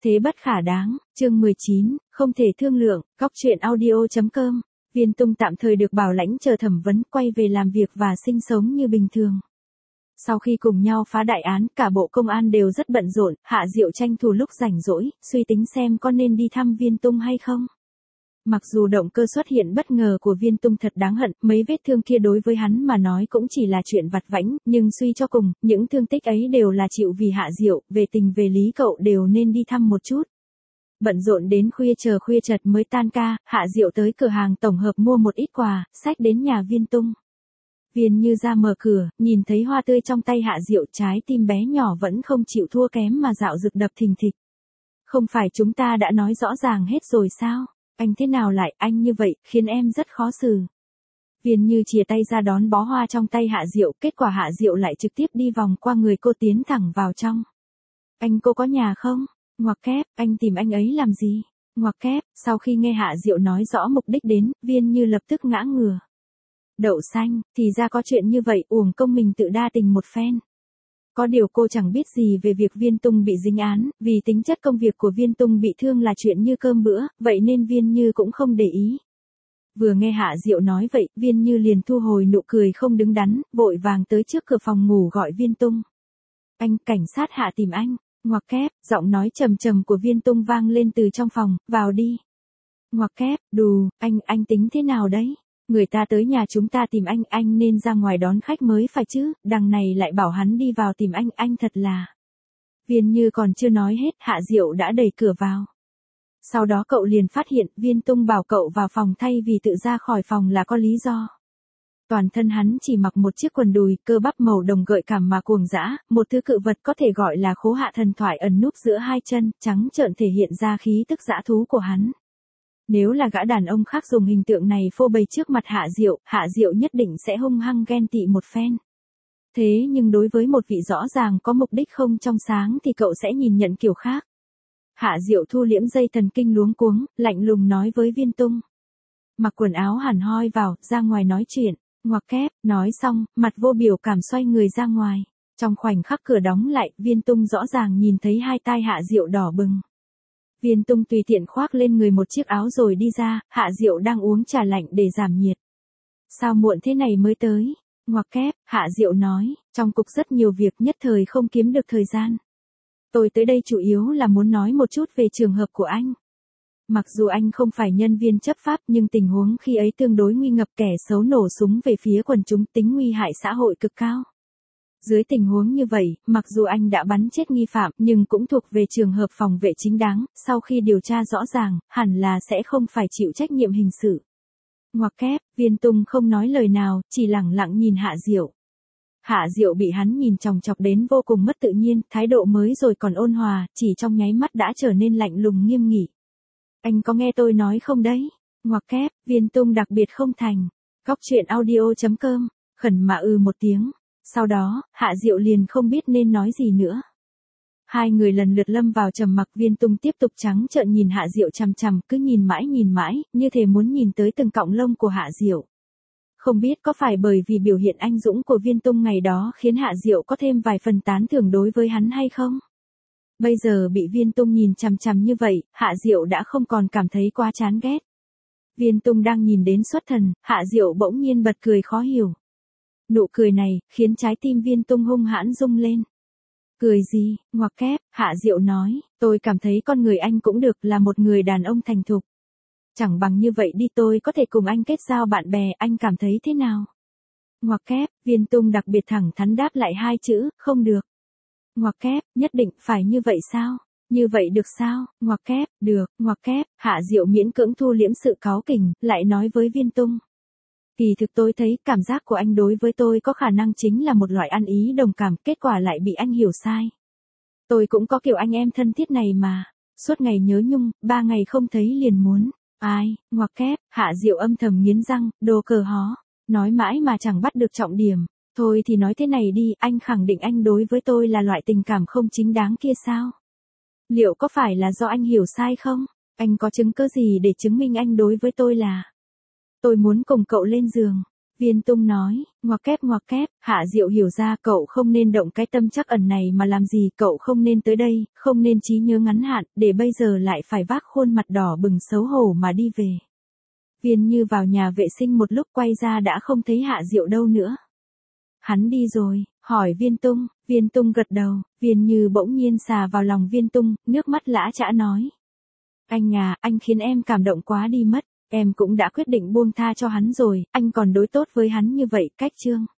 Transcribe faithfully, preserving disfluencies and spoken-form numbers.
Thế bất khả đáng, chương mười chín, không thể thương lượng, góc truyện audio.com. Viên Tung tạm thời được bảo lãnh chờ thẩm vấn, quay về làm việc và sinh sống như bình thường. Sau khi cùng nhau phá đại án, cả bộ công an đều rất bận rộn, Hạ Diệu tranh thủ lúc rảnh rỗi, suy tính xem có nên đi thăm Viên Tung hay không. Mặc dù động cơ xuất hiện bất ngờ của Viên Tung thật đáng hận, mấy vết thương kia đối với hắn mà nói cũng chỉ là chuyện vặt vãnh, nhưng suy cho cùng, những thương tích ấy đều là chịu vì Hạ Diệu, về tình về lý cậu đều nên đi thăm một chút. Bận rộn đến khuya chờ khuya chật mới tan ca, Hạ Diệu tới cửa hàng tổng hợp mua một ít quà, xách đến nhà Viên Tung. Viên Như ra mở cửa, nhìn thấy hoa tươi trong tay Hạ Diệu, trái tim bé nhỏ vẫn không chịu thua kém mà dạo dực đập thình thịch. Không phải chúng ta đã nói rõ ràng hết rồi sao? Anh thế nào lại anh như vậy, khiến em rất khó xử. Viên Như chìa tay ra đón bó hoa trong tay Hạ Diệu, kết quả Hạ Diệu lại trực tiếp đi vòng qua người cô tiến thẳng vào trong. Anh cô có nhà không? Ngoặc kép, anh tìm anh ấy làm gì? Ngoặc kép, sau khi nghe Hạ Diệu nói rõ mục đích đến, Viên Như lập tức ngã ngửa. Đậu xanh, thì ra có chuyện như vậy, uổng công mình tự đa tình một phen. Có điều cô chẳng biết gì về việc Viên Tung bị dính án, vì tính chất công việc của Viên Tung bị thương là chuyện như cơm bữa, vậy nên Viên Như cũng không để ý. Vừa nghe Hạ Diệu nói vậy, Viên Như liền thu hồi nụ cười không đứng đắn, vội vàng tới trước cửa phòng ngủ gọi Viên Tung. Anh, cảnh sát Hạ tìm anh. Ngoặc kép, giọng nói trầm trầm của Viên Tung vang lên từ trong phòng, vào đi. Ngoặc kép, đù, anh, anh tính thế nào đấy? Người ta tới nhà chúng ta tìm anh, anh nên ra ngoài đón khách mới phải chứ, đằng này lại bảo hắn đi vào tìm anh, anh thật là. Viên Như còn chưa nói hết, Hạ Diệu đã đẩy cửa vào. Sau đó cậu liền phát hiện, Viên Tung bảo cậu vào phòng thay vì tự ra khỏi phòng là có lý do. Toàn thân hắn chỉ mặc một chiếc quần đùi, cơ bắp màu đồng gợi cảm mà cuồng dã, một thứ cự vật có thể gọi là khố hạ thần thoại ẩn núp giữa hai chân, trắng trợn thể hiện ra khí tức dã thú của hắn. Nếu là gã đàn ông khác dùng hình tượng này phô bày trước mặt Hạ Diệu, Hạ Diệu nhất định sẽ hung hăng ghen tị một phen. Thế nhưng đối với một vị rõ ràng có mục đích không trong sáng thì cậu sẽ nhìn nhận kiểu khác. Hạ Diệu thu liễm dây thần kinh luống cuống, lạnh lùng nói với Viên Tung. Mặc quần áo hẳn hoi vào, ra ngoài nói chuyện. Ngoặc kép, nói xong, mặt vô biểu cảm xoay người ra ngoài. Trong khoảnh khắc cửa đóng lại, Viên Tung rõ ràng nhìn thấy hai tai Hạ Diệu đỏ bừng. Viên Tung tùy tiện khoác lên người một chiếc áo rồi đi ra, Hạ Diệu đang uống trà lạnh để giảm nhiệt. Sao muộn thế này mới tới? Ngoặc kép, Hạ Diệu nói, trong cục rất nhiều việc nhất thời không kiếm được thời gian. Tôi tới đây chủ yếu là muốn nói một chút về trường hợp của anh. Mặc dù anh không phải nhân viên chấp pháp nhưng tình huống khi ấy tương đối nguy ngập, kẻ xấu nổ súng về phía quần chúng, tính nguy hại xã hội cực cao. Dưới tình huống như vậy, mặc dù anh đã bắn chết nghi phạm nhưng cũng thuộc về trường hợp phòng vệ chính đáng, sau khi điều tra rõ ràng, hẳn là sẽ không phải chịu trách nhiệm hình sự. Ngoặc kép, Viên Tung không nói lời nào, chỉ lẳng lặng nhìn Hạ Diệu. Hạ Diệu bị hắn nhìn chòng chọc đến vô cùng mất tự nhiên, thái độ mới rồi còn ôn hòa, chỉ trong nháy mắt đã trở nên lạnh lùng nghiêm nghị. Anh có nghe tôi nói không đấy? Ngoặc kép, Viên Tung đặc biệt không thành. Góc truyện audio.com, khẩn mà ừ một tiếng. Sau đó, Hạ Diệu liền không biết nên nói gì nữa. Hai người lần lượt lâm vào trầm mặc, Viên Tung tiếp tục trắng trợn nhìn Hạ Diệu chằm chằm, cứ nhìn mãi nhìn mãi, như thể muốn nhìn tới từng cọng lông của Hạ Diệu. Không biết có phải bởi vì biểu hiện anh dũng của Viên Tung ngày đó khiến Hạ Diệu có thêm vài phần tán thưởng đối với hắn hay không? Bây giờ bị Viên Tung nhìn chằm chằm như vậy, Hạ Diệu đã không còn cảm thấy quá chán ghét. Viên Tung đang nhìn đến xuất thần, Hạ Diệu bỗng nhiên bật cười khó hiểu. Nụ cười này, khiến trái tim Viên Tung hung hãn rung lên. Cười gì? Ngoặc kép, Hạ Diệu nói, tôi cảm thấy con người anh cũng được, là một người đàn ông thành thục. Chẳng bằng như vậy đi, tôi có thể cùng anh kết giao bạn bè, anh cảm thấy thế nào? Ngoặc kép, Viên Tung đặc biệt thẳng thắn đáp lại hai chữ, không được. Ngoặc kép, nhất định phải như vậy sao? Như vậy được sao? Ngoặc kép, được. Ngoặc kép, Hạ Diệu miễn cưỡng thu liễm sự cáu kỉnh, lại nói với Viên Tung. Kỳ thực tôi thấy cảm giác của anh đối với tôi có khả năng chính là một loại ăn ý đồng cảm, kết quả lại bị anh hiểu sai. Tôi cũng có kiểu anh em thân thiết này mà, suốt ngày nhớ nhung, ba ngày không thấy liền muốn. Ai? Ngoặc kép, Hạ Diệu âm thầm nghiến răng, đồ cờ hó, nói mãi mà chẳng bắt được trọng điểm. Thôi thì nói thế này đi, anh khẳng định anh đối với tôi là loại tình cảm không chính đáng kia sao? Liệu có phải là do anh hiểu sai không? Anh có chứng cứ gì để chứng minh anh đối với tôi là... Tôi muốn cùng cậu lên giường. Viên Tung nói, ngoặc kép ngoặc kép, Hạ Diệu hiểu ra cậu không nên động cái tâm trắc ẩn này mà làm gì, cậu không nên tới đây, không nên trí nhớ ngắn hạn, để bây giờ lại phải vác khuôn mặt đỏ bừng xấu hổ mà đi về. Viên Như vào nhà vệ sinh một lúc quay ra đã không thấy Hạ Diệu đâu nữa. Hắn đi rồi, hỏi Viên Tung, Viên Tung gật đầu, Viên Như bỗng nhiên xà vào lòng Viên Tung, nước mắt lã chã nói. Anh à, anh khiến em cảm động quá đi mất, em cũng đã quyết định buông tha cho hắn rồi, anh còn đối tốt với hắn như vậy, cách chương.